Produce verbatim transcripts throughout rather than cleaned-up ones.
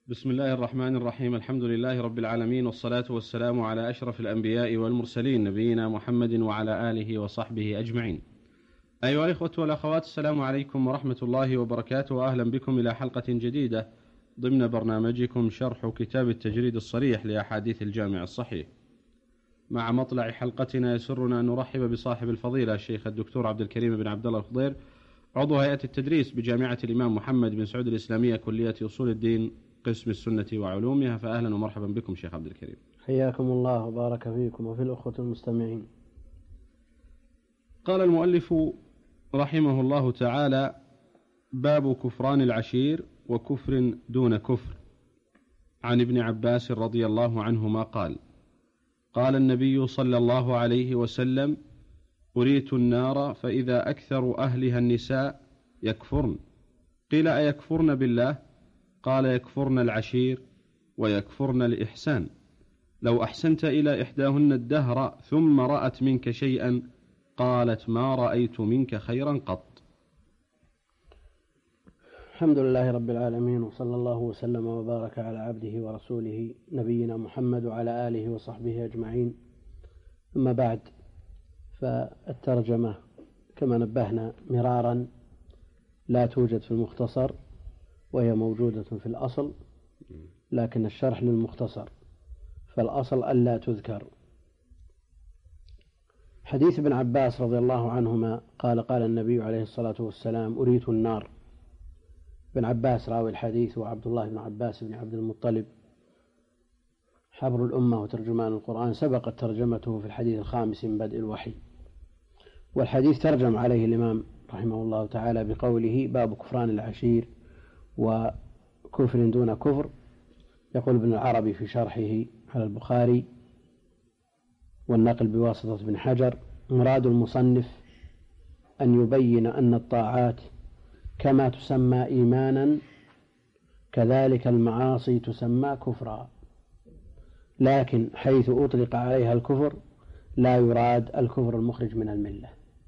بسم الله الرحمن الرحيم. الحمد لله رب العالمين، والصلاة والسلام على أشرف الأنبياء والمرسلين، نبينا محمد وعلى آله وصحبه أجمعين. أيها الإخوة والأخوات، السلام عليكم ورحمة الله وبركاته، وأهلا بكم إلى حلقة جديدة ضمن برنامجكم شرح كتاب التجريد الصريح لأحاديث الجامع الصحيح. مع مطلع حلقتنا يسرنا أن نرحب بصاحب الفضيلة الشيخ الدكتور عبد الكريم بن عبد الله الخضير، عضو هيئة التدريس بجامعة الإمام محمد بن سعود الإسلامية، كلية أصول الدين، قسم السنة وعلومها. فأهلا ومرحبا بكم شيخ عبد الكريم. حياكم الله وبارك فيكم وفي الأخوة المستمعين. قال المؤلف رحمه الله تعالى: باب كفران العشير وكفر دون كفر. عن ابن عباس رضي الله عنهما قال: قال النبي صلى الله عليه وسلم: أريت النار فإذا أكثر أهلها النساء يكفرن. قيل: أيكفرن بالله؟ قال: يكفرن العشير ويكفرن الإحسان. لو أحسنت إلى إحداهن الدهر ثم رأت منك شيئا قالت: ما رأيت منك خيرا قط. الحمد لله رب العالمين، وصلى الله وسلم وبارك على عبده ورسوله نبينا محمد وعلى آله وصحبه أجمعين. أما بعد، فالترجمة كما نبهنا مرارا لا توجد في المختصر، وهي موجودة في الأصل، لكن الشرح للمختصر، فالأصل ألا تذكر. حديث ابن عباس رضي الله عنهما قال: قال النبي عليه الصلاة والسلام: أريت النار. ابن عباس راوي الحديث، وعبد الله بن عباس بن عبد المطلب حبر الأمة وترجمان القرآن، سبقت ترجمته في الحديث الخامس من بدء الوحي. والحديث ترجم عليه الإمام رحمه الله تعالى بقوله: باب كفران العشير وكفر دون كفر. يقول ابن العربي في شرحه على البخاري والنقل بواسطة ابن حجر: مراد المصنف أن يبين أن الطاعات كما تسمى إيمانا كذلك المعاصي تسمى كفرا، لكن حيث أطلق عليها الكفر لا يراد الكفر المخرج من الملة.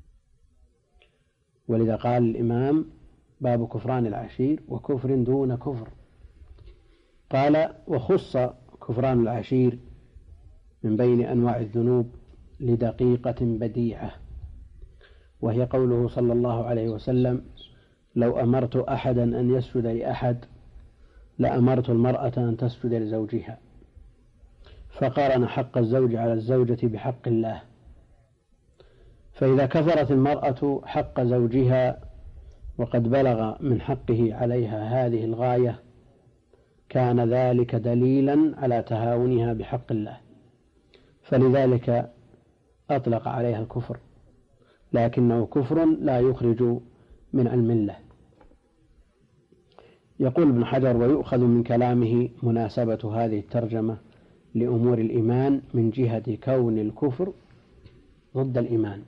ولذا قال الإمام: باب كفران العشير وكفر دون كفر. قال: وخص كفران العشير من بين أنواع الذنوب لدقيقة بديعة، وهي قوله صلى الله عليه وسلم: لو أمرت أحدا أن يسجد لأحد لأمرت المرأة أن تسجد لزوجها، فقارن حق الزوج على الزوجة بحق الله. فإذا كفرت المرأة حق زوجها وقد بلغ من حقه عليها هذه الغاية كان ذلك دليلا على تهاونها بحق الله، فلذلك أطلق عليها الكفر، لكنه كفر لا يخرج من الملة. يقول ابن حجر: ويؤخذ من كلامه مناسبة هذه الترجمة لأمور الإيمان من جهة كون الكفر ضد الإيمان،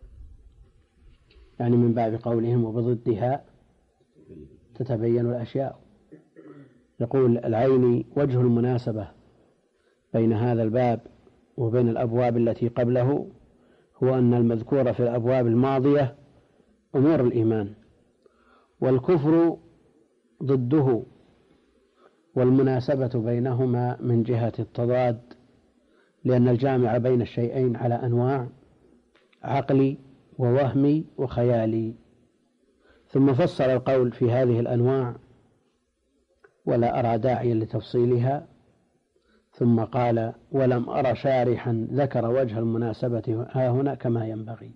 يعني من باب قولهم: وبضدها تتبين الأشياء. يقول العيني: وجه المناسبة بين هذا الباب وبين الأبواب التي قبله هو أن المذكور في الأبواب الماضية أمور الإيمان، والكفر ضده، والمناسبة بينهما من جهة التضاد، لأن الجامع بين الشيئين على أنواع: عقلي ووهمي وخيالي. ثم فصل القول في هذه الأنواع ولا أرى داعيا لتفصيلها، ثم قال: ولم أرى شارحا ذكر وجه المناسبة ها هنا كما ينبغي.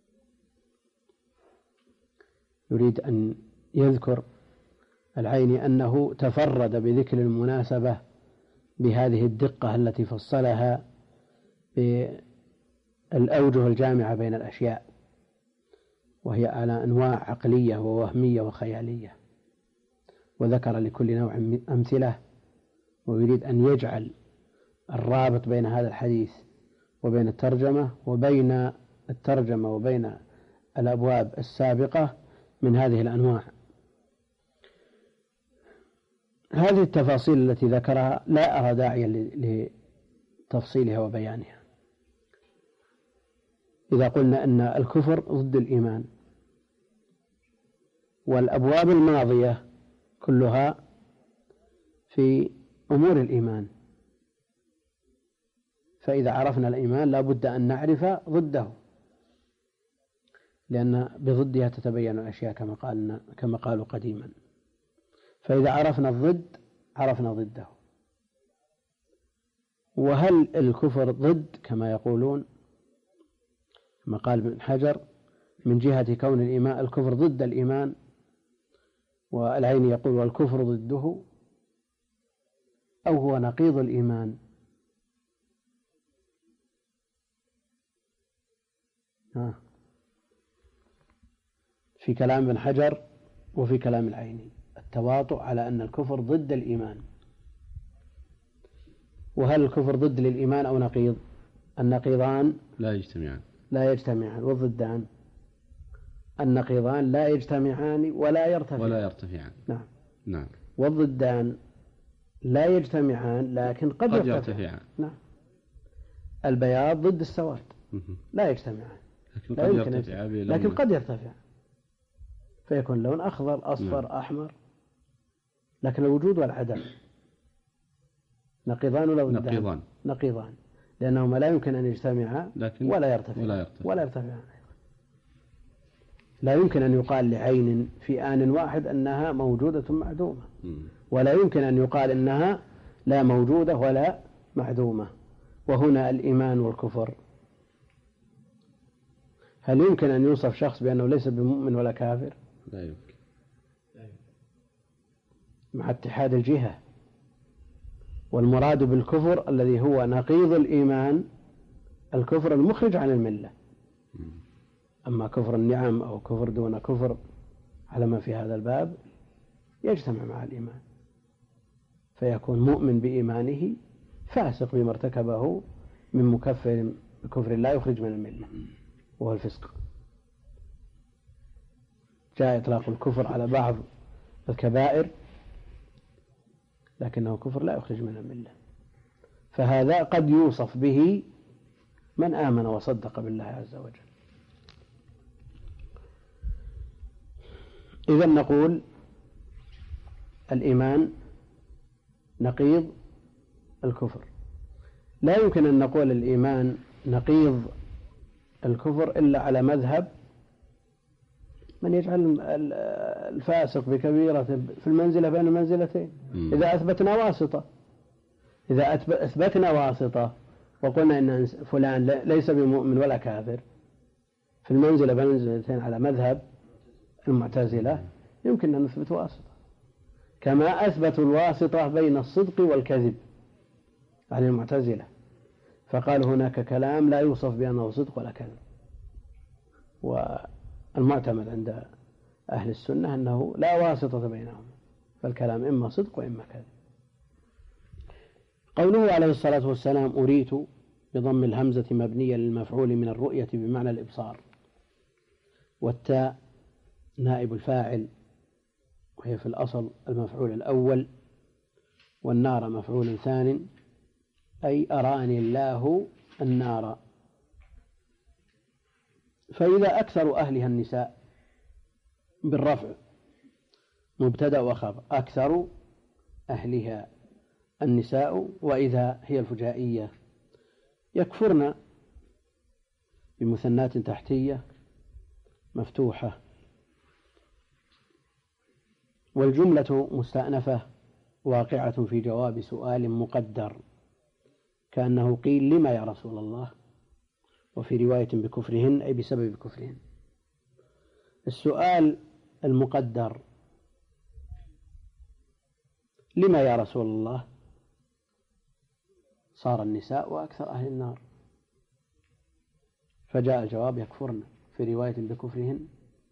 يريد أن يذكر العين أنه تفرد بذكر المناسبة بهذه الدقة التي فصلها بالأوجه الجامعة بين الأشياء، وهي على أنواع عقلية ووهمية وخيالية، وذكر لكل نوع أمثلة، ويريد أن يجعل الرابط بين هذا الحديث وبين الترجمة وبين الترجمة وبين الأبواب السابقة من هذه الأنواع. هذه التفاصيل التي ذكرها لا أرى داعيا لتفصيلها وبيانها. إذا قلنا أن الكفر ضد الإيمان، والأبواب الماضية كلها في أمور الإيمان، فإذا عرفنا الإيمان لا بد أن نعرف ضده، لأن بضدها تتبين الأشياء كما قالنا كما قالوا قديما. فإذا عرفنا الضد عرفنا ضده. وهل الكفر ضد كما يقولون، كما قال ابن حجر من جهة كون الإيمان الكفر ضد الإيمان، والعين يقول والكفر ضده، أو هو نقيض الإيمان؟ ها في كلام ابن حجر وفي كلام العيني التواطؤ على أن الكفر ضد الإيمان. وهل الكفر ضد للإيمان أو نقيض؟ النقيضان لا يجتمعان لا يجتمعان والضدان النقيضان لا يجتمعان ولا يرتفعان ولا يرتفعان نعم نعم. والضدان لا يجتمعان لكن قد, قد يرتفعان. يرتفعان. نعم. البياض ضد السواد لا يجتمعان لكن لا قد يمكن يرتفع لكن قد يرتفع فيكون لون أخضر أصفر نعم. أحمر. لكن الوجود والعدم نقيضان ولا ضدان؟ نقيضان نقيضان لأنهما لا يمكن أن يجتمعا ولا يرتفعان ولا يرتفع. ولا يرتفعان. لا يمكن أن يقال لعين في آن واحد أنها موجودة معدومة، ولا يمكن أن يقال أنها لا موجودة ولا معدومة. وهنا الإيمان والكفر، هل يمكن أن يوصف شخص بأنه ليس بمؤمن ولا كافر؟ لا يمكن مع اتحاد الجهة. والمراد بالكفر الذي هو نقيض الإيمان الكفر المخرج عن الملة. أما كفر النعم أو كفر دون كفر على ما في هذا الباب يجتمع مع الإيمان، فيكون مؤمن بإيمانه فاسق بما ارتكبه من مكفر بكفر لا يخرج من الملة وهو الفسق. جاء إطلاق الكفر على بعض الكبائر لكنه كفر لا يخرج من الملة، فهذا قد يوصف به من آمن وصدق بالله عز وجل. إذن نقول الإيمان نقيض الكفر. لا يمكن أن نقول الإيمان نقيض الكفر إلا على مذهب من يجعل الفاسق بكبيرة في المنزلة بين المنزلتين. إذا أثبتنا واسطة إذا أثبتنا واسطة وقلنا إن فلان ليس بمؤمن ولا كافر في المنزلة بين المنزلتين على مذهب المعتزلة يمكن أن نثبت واسطة، كما أثبتوا الواسطة بين الصدق والكذب عن المعتزلة، فقالوا هناك كلام لا يوصف بأنه صدق ولا كذب. والمعتمد عند أهل السنة أنه لا واسطة بينهم، فالكلام إما صدق وإما كذب. قوله عليه الصلاة والسلام أريت بضم الهمزة مبنية للمفعول من الرؤية بمعنى الإبصار، والتاء نائب الفاعل وهي في الأصل المفعول الأول، والنار مفعول ثان، أي أراني الله النار. فإذا أكثر أهلها النساء بالرفع مبتدأ وخبر، أكثر أهلها النساء، وإذا هي الفجائية يكفرن بمثنات تحتية مفتوحة. والجملة مستأنفة واقعة في جواب سؤال مقدر، كأنه قيل لما يا رسول الله، وفي رواية بكفرهن أي بسبب كفرهن. السؤال المقدر لما يا رسول الله صار النساء وأكثر أهل النار، فجاء الجواب يكفرن في رواية بكفرهن.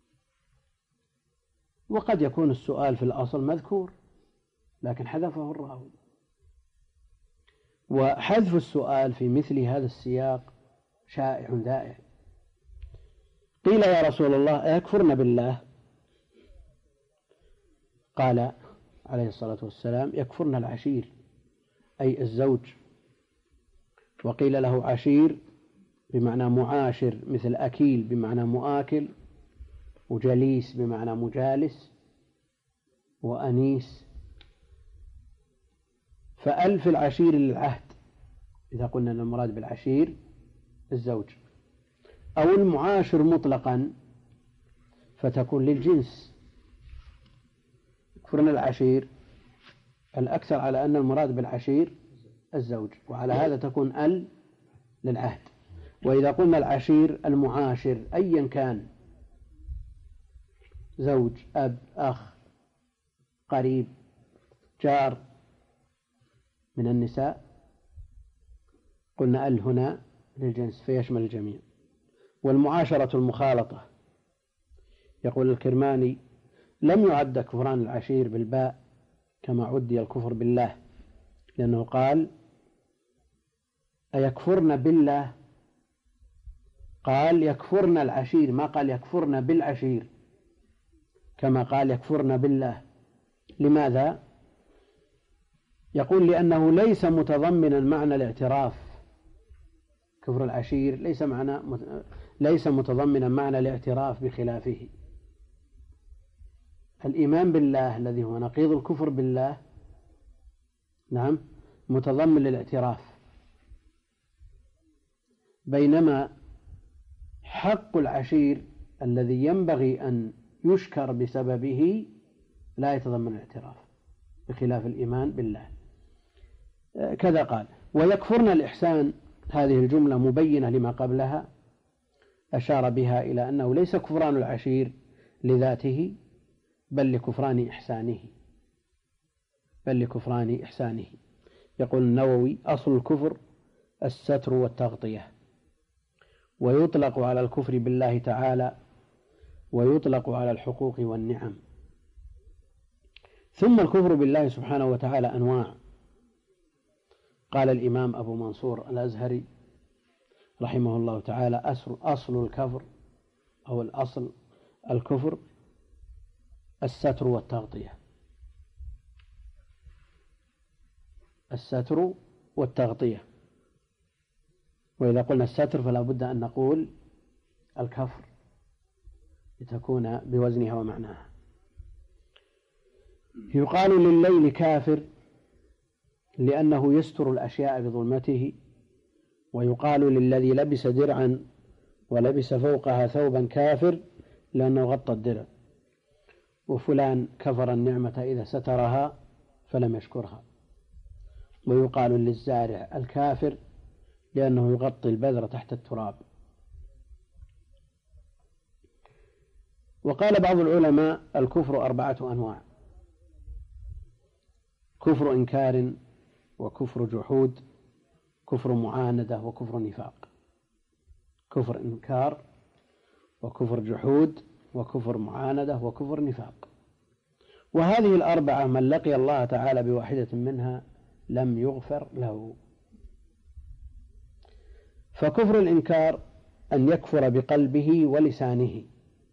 وقد يكون السؤال في الأصل مذكور لكن حذفه الراوي، وحذف السؤال في مثل هذا السياق شائع ذائع. قيل يا رسول الله أيكفرن بالله؟ قال عليه الصلاة والسلام يكفرن العشير أي الزوج. وقيل له عشير بمعنى معاشر مثل أكيل بمعنى مؤاكل، وجليس بمعنى مجالس، وأنيس فأل في العشير للعهد إذا قلنا أن المراد بالعشير الزوج، أو المعاشر مطلقا فتكون للجنس. يكفرن العشير الأكثر على أن المراد بالعشير الزوج، وعلى هذا تكون ال للعهد. وإذا قلنا العشير المعاشر أيا كان، زوج، أب، أخ، قريب، جار من النساء، قلنا ال هنا للجنس فيشمل الجميع. والمعاشرة المخالطة، يقول الكرماني: لم يعد كفران العشير بالباء كما عدي الكفر بالله، لأنه قال: أيكفرن بالله؟ قال يكفرن العشير، ما قال يكفرن بالعشير كما قال يكفرن بالله. لماذا؟ يقول: لأنه ليس متضمنا معنى الاعتراف. كفر العشير ليس معنى ليس متضمنا معنى الاعتراف بخلافه. الإيمان بالله الذي هو نقيض الكفر بالله، نعم، متضمن للاعتراف، بينما حق العشير الذي ينبغي أن يشكر بسببه لا يتضمن الاعتراف، بخلاف الإيمان بالله. كذا قال: ويكفرن الإحسان. هذه الجملة مبينة لما قبلها، أشار بها إلى أنه ليس كفران العشير لذاته بل لكفران إحسانه بل لكفران إحسانه. يقول النووي: أصل الكفر الستر والتغطية، ويطلق على الكفر بالله تعالى، ويطلق على الحقوق والنعم. ثم الكفر بالله سبحانه وتعالى أنواع. قال الإمام أبو منصور الأزهري رحمه الله تعالى: أصل, أصل الكفر أو الأصل الكفر الستر والتغطية. الستر والتغطية. وإذا قلنا الستر فلا بد أن نقول الكفر لتكون بوزنها ومعناها. يقال لليل كافر لأنه يستر الأشياء بظلمته، ويقال للذي لبس درعا ولبس فوقها ثوبا كافر لأنه غطى الدرع. وفلان كفر النعمة إذا سترها فلم يشكرها. ويقال للزارع الكافر لأنه يغطي البذر تحت التراب. وقال بعض العلماء: الكفر أربعة أنواع: كفر إنكار، وكفر جحود، كفر معاندة، وكفر نفاق. كفر إنكار، وكفر جحود، وكفر معاندة، وكفر نفاق. وهذه الأربعة من لقي الله تعالى بواحدة منها لم يغفر له. فكفر الإنكار أن يكفر بقلبه ولسانه،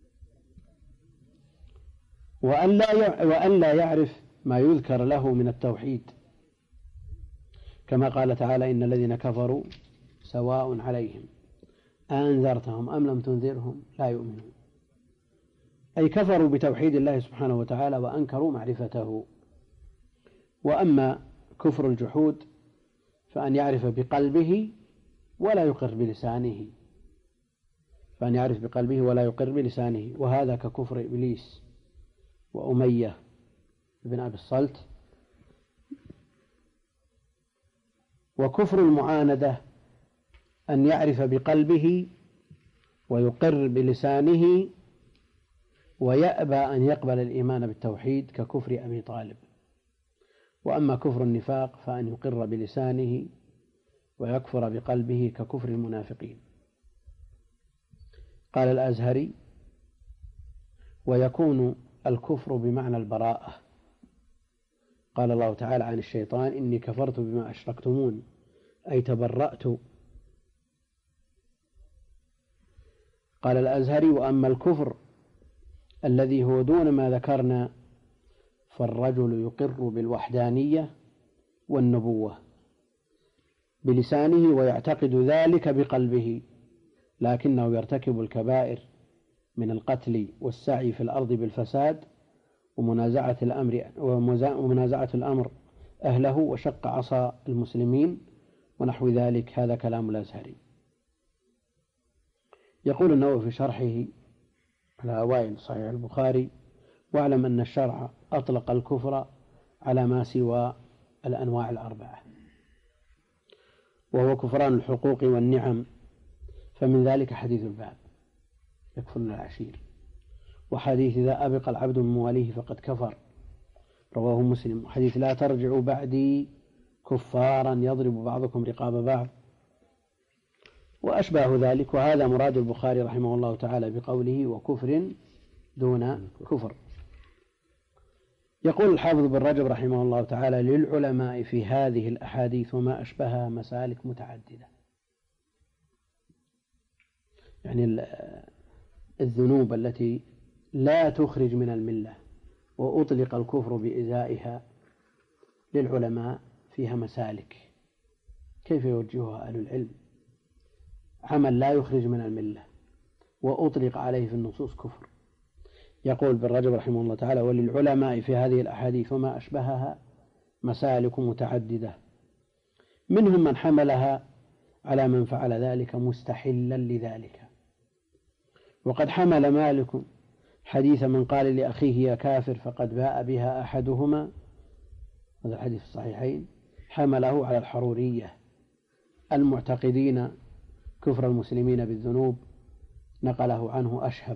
وأن لا وأن لا يعرف ما يذكر له من التوحيد، كما قال تعالى: إن الذين كفروا سواء عليهم أنذرتهم أم لم تنذرهم لا يؤمنون. أي كفروا بتوحيد الله سبحانه وتعالى وأنكروا معرفته. وأما كفر الجحود فأن يعرف بقلبه ولا يقر بلسانه فأن يعرف بقلبه ولا يقر بلسانه وهذا ككفر إبليس وأمية بن أبي الصلت. وكفر المعاندة أن يعرف بقلبه ويقر بلسانه ويأبى أن يقبل الإيمان بالتوحيد ككفر أبي طالب. وأما كفر النفاق فأن يقر بلسانه ويكفر بقلبه ككفر المنافقين. قال الأزهري: ويكون الكفر بمعنى البراءة. قال الله تعالى عن الشيطان: إني كفرت بما أشركتمون، أي تبرأت. قال الأزهري: وأما الكفر الذي هو دون ما ذكرنا فالرجل يقر بالوحدانية والنبوة بلسانه ويعتقد ذلك بقلبه، لكنه يرتكب الكبائر من القتل والسعي في الأرض بالفساد ومنازعة الأمر ومنازعة الأمر أهله وشق عصا المسلمين ونحو ذلك. هذا كلام الأزهري. يقول النووي في شرحه على أوائل صحيح البخاري: واعلم أن الشرع أطلق الكفر على ما سوى الأنواع الأربعة، وهو كفران الحقوق والنعم، فمن ذلك حديث الباب يكفر العشير، وحديث إذا أبق العبد من مواليه فقد كفر رواه مسلم، وحديث لا ترجعوا بعدي كفارا يضرب بعضكم رقاب بعض، وأشباه ذلك. وهذا مراد البخاري رحمه الله تعالى بقوله وكفر دون كفر. يقول الحافظ بن رجب رحمه الله تعالى: للعلماء في هذه الأحاديث وما أشبهها مسالك متعددة. يعني الذنوب التي لا تخرج من الملة وأطلق الكفر بإزائها للعلماء فيها مسالك كيف يوجهها أهل العلم. عمل لا يخرج من الملة وأطلق عليه في النصوص كفر. يقول ابن رجب رحمه الله تعالى: وللعلماء في هذه الأحاديث وما أشبهها مسالك متعددة، منهم من حملها على من فعل ذلك مستحلا لذلك، وقد حمل مالك حديث من قال لأخيه يا كافر فقد باء بها أحدهما، هذا الحديث الصحيحين، حمله على الحرورية المعتقدين كفر المسلمين بالذنوب، نقله عنه أشهب.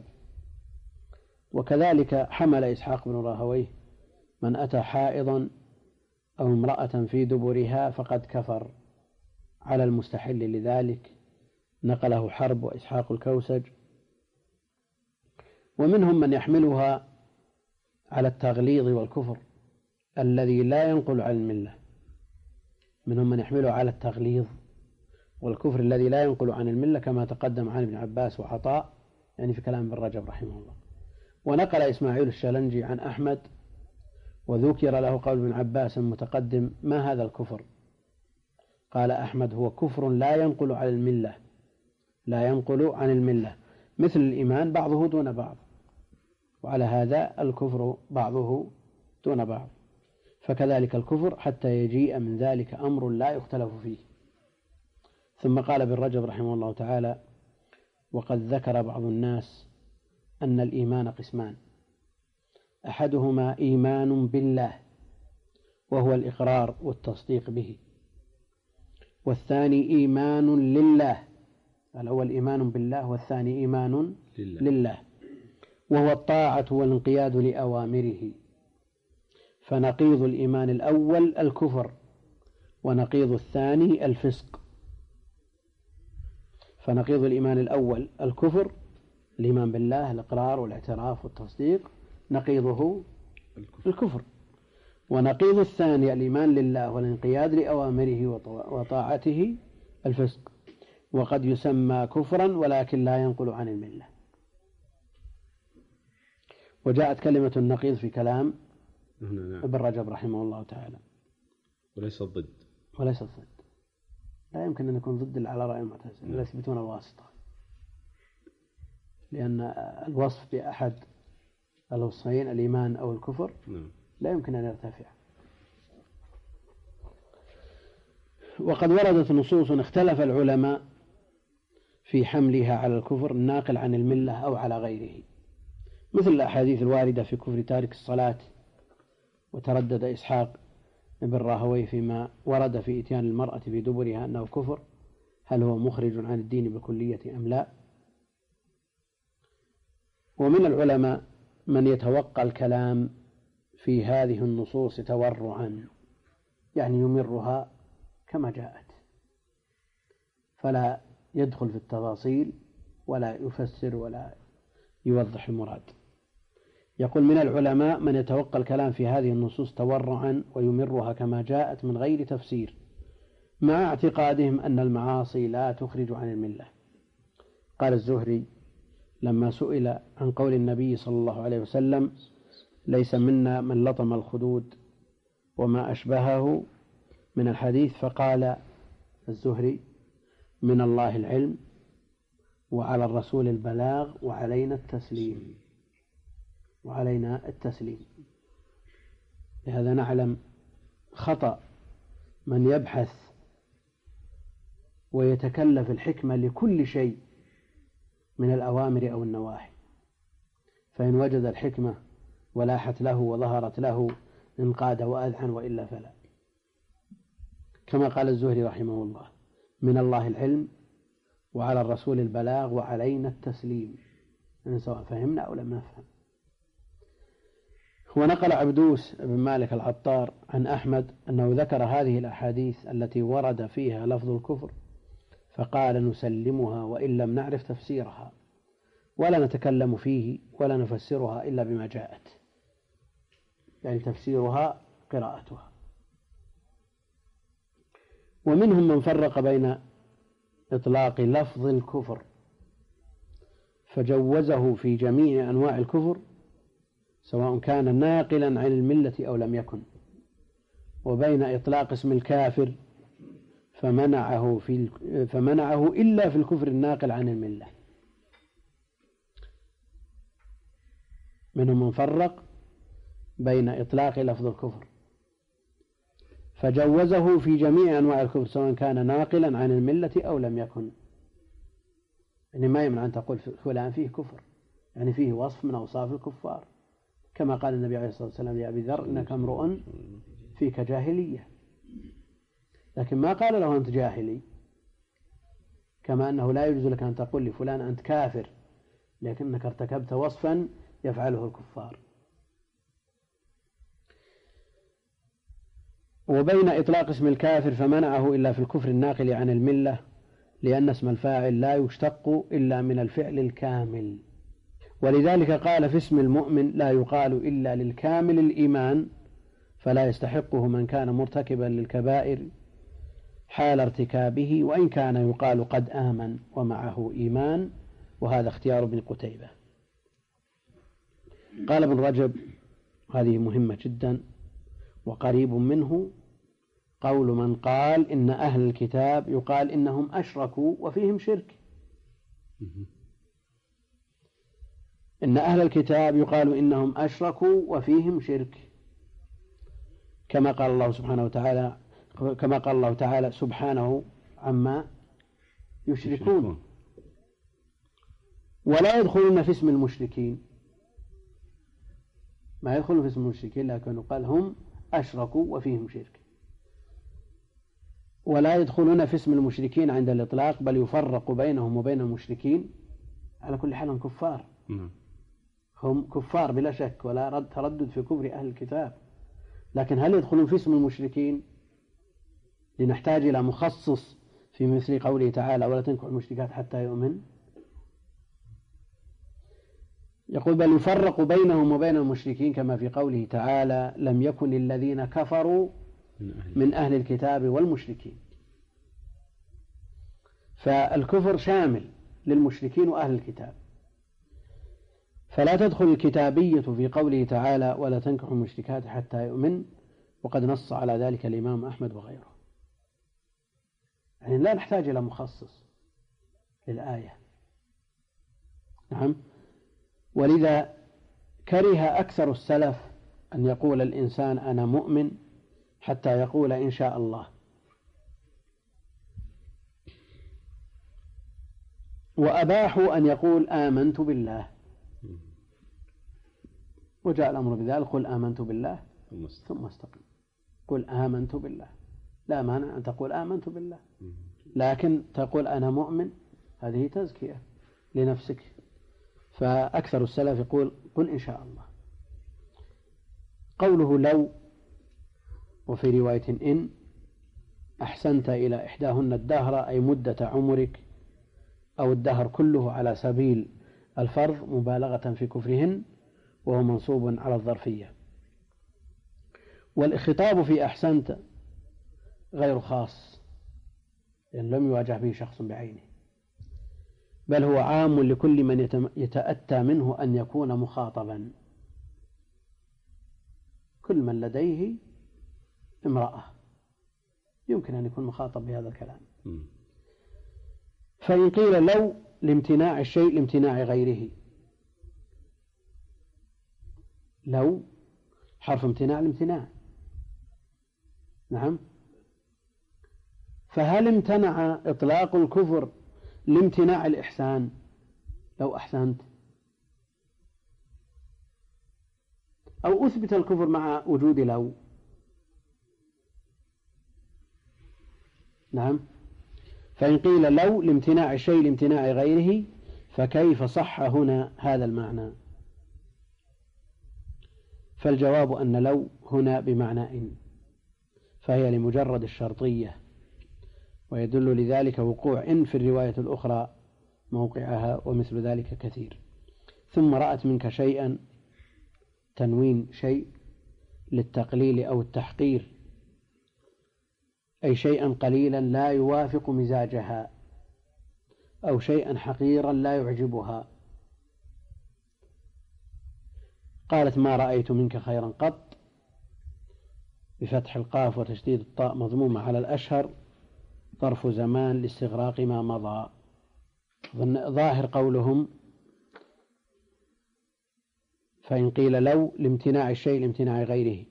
وكذلك حمل إسحاق بن راهويه من أتى حائضا أو امرأة في دبرها فقد كفر على المستحل لذلك، نقله حرب وإسحاق الكوسج. ومنهم من يحملها على التغليظ والكفر الذي لا ينقل عن الملة، منهم من يحمله على التغليظ والكفر الذي لا ينقل عن الملة، كما تقدم عن ابن عباس وعطاء، يعني في كلام ابن رجب رحمه الله. ونقل إسماعيل الشالنجي عن أحمد وذكر له قول ابن عباس المتقدم: ما هذا الكفر؟ قال أحمد: هو كفر لا ينقل عن الملة، لا ينقل عن الملة، مثل الإيمان بعضه دون بعض، وعلى هذا الكفر بعضه دون بعض، فكذلك الكفر حتى يجيء من ذلك أمر لا يختلف فيه. ثم قال ابن رجب رحمه الله تعالى: وقد ذكر بعض الناس أن الإيمان قسمان، أحدهما إيمان بالله وهو الإقرار والتصديق به، والثاني إيمان لله، الأول إيمان بالله والثاني إيمان لله, لله وهو الطاعة والانقياد لأوامره. فنقيض الإيمان الأول الكفر، ونقيض الثاني الفسق. فنقيض الإيمان الأول الكفر، الإيمان بالله الإقرار والاعتراف والتصديق، نقيضه الكفر. ونقيض الثاني الإيمان لله والانقياد لأوامره وطاعته الفسق، وقد يسمى كفرا ولكن لا ينقل عن الملة. وجاءت كلمة النقيض في كلام ابن رجب رحمه الله تعالى، وليس الضد، وليس الضد، لا يمكن أن يكون ضد على رأي المعتزلة يثبتون الواسطة، لأن الوصف بأحد الوصفين الإيمان أو الكفر لا يمكن أن يرتفع. وقد وردت نصوص اختلف العلماء في حملها على الكفر الناقل عن الملة أو على غيره، مثل الأحاديث الواردة في كفر تارك الصلاة. وتردد إسحاق بن راهويه فيما ورد في إتيان المرأة في دبرها أنه كفر، هل هو مخرج عن الدين بالكلية أم لا؟ ومن العلماء من يتوقع الكلام في هذه النصوص تورعا، يعني يمرها كما جاءت، فلا يدخل في التفاصيل ولا يفسر ولا يوضح المراد. يقول: من العلماء من يتوقع الكلام في هذه النصوص تورعا ويمرها كما جاءت من غير تفسير، مع اعتقادهم أن المعاصي لا تخرج عن الملة. قال الزهري لما سئل عن قول النبي صلى الله عليه وسلم: ليس منا من لطم الخدود وما أشبهه من الحديث، فقال الزهري: من الله العلم وعلى الرسول البلاغ وعلينا التسليم، وعلينا التسليم. لهذا نعلم خطأ من يبحث ويتكلف الحكمة لكل شيء من الأوامر أو النواهي، فإن وجد الحكمة ولاحت له وظهرت له انقاد وأذعن، وإلا فلا. كما قال الزهري رحمه الله: من الله العلم وعلى الرسول البلاغ وعلينا التسليم، يعني سواء فهمنا أو لم نفهم. ونقل عبدوس بن مالك العطار عن أحمد أنه ذكر هذه الأحاديث التي ورد فيها لفظ الكفر فقال: نسلمها وإن لم نعرف تفسيرها، ولا نتكلم فيه ولا نفسرها إلا بما جاءت، يعني تفسيرها قراءتها. ومنهم من فرق بين إطلاق لفظ الكفر فجوزه في جميع أنواع الكفر سواء كان ناقلا عن الملة أو لم يكن، وبين إطلاق اسم الكافر فمنعه, في فمنعه إلا في الكفر الناقل عن الملة. منهم من فرق بين إطلاق لفظ الكفر فجوزه في جميع أنواع الكفر سواء كان ناقلا عن الملة أو لم يكن. يعني ما يمنع أن تقول فلان فيه كفر، يعني فيه وصف من أوصاف الكفار، كما قال النبي عليه الصلاة والسلام لأبي ذر: إنك امرؤ فيك جاهلية. لكن ما قال له أنت جاهلي، كما أنه لا يجوز لك أن تقول لفلان أنت كافر لكنك ارتكبت وصفا يفعله الكفار. وبين إطلاق اسم الكافر فمنعه إلا في الكفر الناقل عن الملة، لأن اسم الفاعل لا يشتق إلا من الفعل الكامل، ولذلك قال في اسم المؤمن: لا يقال إلا للكامل الإيمان، فلا يستحقه من كان مرتكبا للكبائر حال ارتكابه، وإن كان يقال قد آمن ومعه إيمان، وهذا اختيار ابن قتيبة. قال ابن رجب: هذه مهمة جدا وقريب منه قول من قال إن أهل الكتاب يقال إنهم أشركوا وفيهم شرك. إن أهل الكتاب يقال إنهم أشركوا وفيهم شرك، كما قال الله سبحانه وتعالى كما قال الله تعالى سبحانه عما يشركون. ولا يدخلون في اسم المشركين، ما يدخلون في اسم المشركين، لكن قال هم أشركوا وفيهم شرك. ولا يدخلون في اسم المشركين عند الإطلاق، بل يفرق بينهم وبين المشركين. على كل حال هم كفار، هم كفار بلا شك، ولا رد تردد في كفر أهل الكتاب، لكن هل يدخلون في اسم المشركين؟ لنحتاج إلى مخصص في مثل قوله تعالى: ولا تنكحوا المشركات حتى يؤمن. يقول: بل يفرق بينهم وبين المشركين، كما في قوله تعالى: لم يكن الذين كفروا من أهل الكتاب والمشركين. فالكفر شامل للمشركين وأهل الكتاب، فلا تدخل الكتابية في قوله تعالى: ولا تنكحوا المشركات حتى يؤمن، وقد نص على ذلك الإمام أحمد وغيره. يعني لا نحتاج إلى مخصص للآية. نعم. ولذا كره أكثر السلف أن يقول الإنسان أنا مؤمن حتى يقول إن شاء الله، وأباحوا أن يقول آمنت بالله، وجاء الأمر بذلك: قل آمنت بالله ثم استقم. قل آمنت بالله، لا مانع أن تقول آمنت بالله، لكن تقول أنا مؤمن، هذه تزكية لنفسك. فأكثر السلف يقول قل إن شاء الله. قوله لو، وفي رواية إن أحسنت إلى إحداهن الدهر، أي مدة عمرك أو الدهر كله، على سبيل الفرض مبالغة في كفرهن، وهو منصوب على الظرفية. والخطاب في أحسنت غير خاص، لأن لم يواجه به شخص بعينه، بل هو عام لكل من يتأتى منه أن يكون مخاطبا، كل من لديه امرأة يمكن أن يكون مخاطب بهذا الكلام. فإن قيل لو لامتناع الشيء لامتناع غيره، لو حرف امتناع الامتناع، نعم. فهل امتنع إطلاق الكفر لامتناع الإحسان لو أحسنت، أو أثبت الكفر مع وجود لو؟ نعم. فإن قيل لو لامتناع الشيء لامتناع غيره فكيف صح هنا هذا المعنى؟ فالجواب أن لو هنا بمعنى إن، فهي لمجرد الشرطية، ويدل لذلك وقوع إن في الرواية الأخرى موقعها، ومثل ذلك كثير. ثم رأت منك شيئا، تنوين شيء للتقليل أو التحقير، أي شيئا قليلا لا يوافق مزاجها، أو شيئا حقيرا لا يعجبها. قالت ما رأيت منك خيرا قط بفتح القاف وتشديد الطاء مضمومة على الأشهر، ظرف زمان لاستغراق ما مضى. ظاهر قولهم فإن قيل لو لامتناع الشيء لامتناع غيره.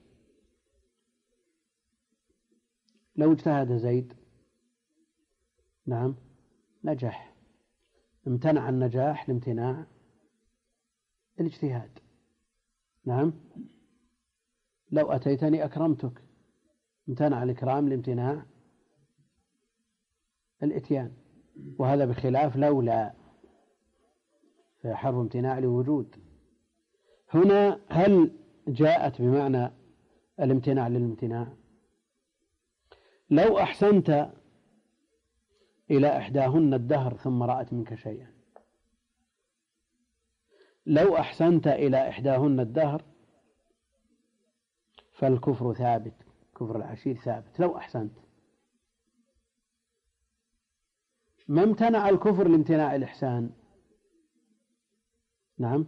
لو اجتهد زيد نعم نجح، امتنع النجاح لامتناع الاجتهاد. نعم. لو أتيتني أكرمتك، امتنع الإكرام لامتناع الإتيان، وهذا بخلاف لولا، فحرف امتناع لوجود. هنا هل جاءت بمعنى الامتناع للامتناع؟ لو أحسنت إلى إحداهن الدهر ثم رأت منك شيئا، لو أحسنت إلى إحداهن الدهر فالكفر ثابت، كفر العشير ثابت لو أحسنت. ما امتنع الكفر لامتناع الإحسان. نعم.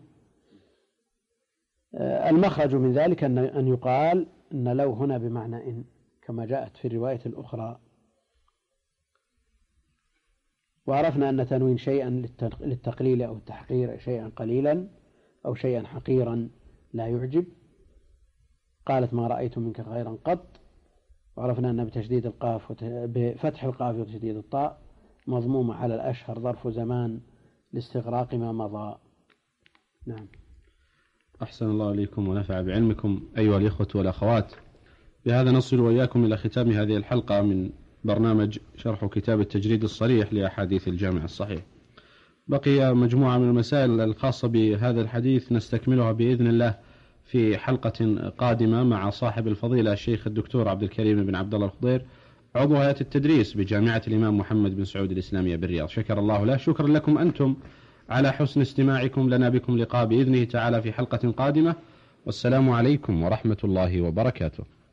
المخرج من ذلك أن يقال أن لو هنا بمعنى إن، كما جاءت في الرواية الأخرى. وعرفنا أن تنوين شيئا للتقليل أو التحقير، شيئا قليلا أو شيئا حقيرا لا يعجب. قالت ما رأيت منك خيرا قط. وعرفنا أن بتشديد القاف بفتح القاف وتشديد الطاء مضمومة على الأشهر ظرف زمان لاستغراق ما مضى. نعم. أحسن الله إليكم ونفع بعلمكم أيها الإخوة والأخوات. بهذا نصل وإياكم إلى ختام هذه الحلقة من برنامج شرح كتاب التجريد الصريح لأحاديث الجامع الصحيح. بقي مجموعة من المسائل الخاصة بهذا الحديث نستكملها بإذن الله في حلقة قادمة مع صاحب الفضيلة الشيخ الدكتور عبد الكريم بن عبد الله الخضير، عضو هيئة التدريس بجامعة الإمام محمد بن سعود الإسلامية بالرياض. شكر الله له. شكرا لكم أنتم على حسن استماعكم لنا. بكم لقاء بإذنه تعالى في حلقة قادمة، والسلام عليكم ورحمة الله وبركاته.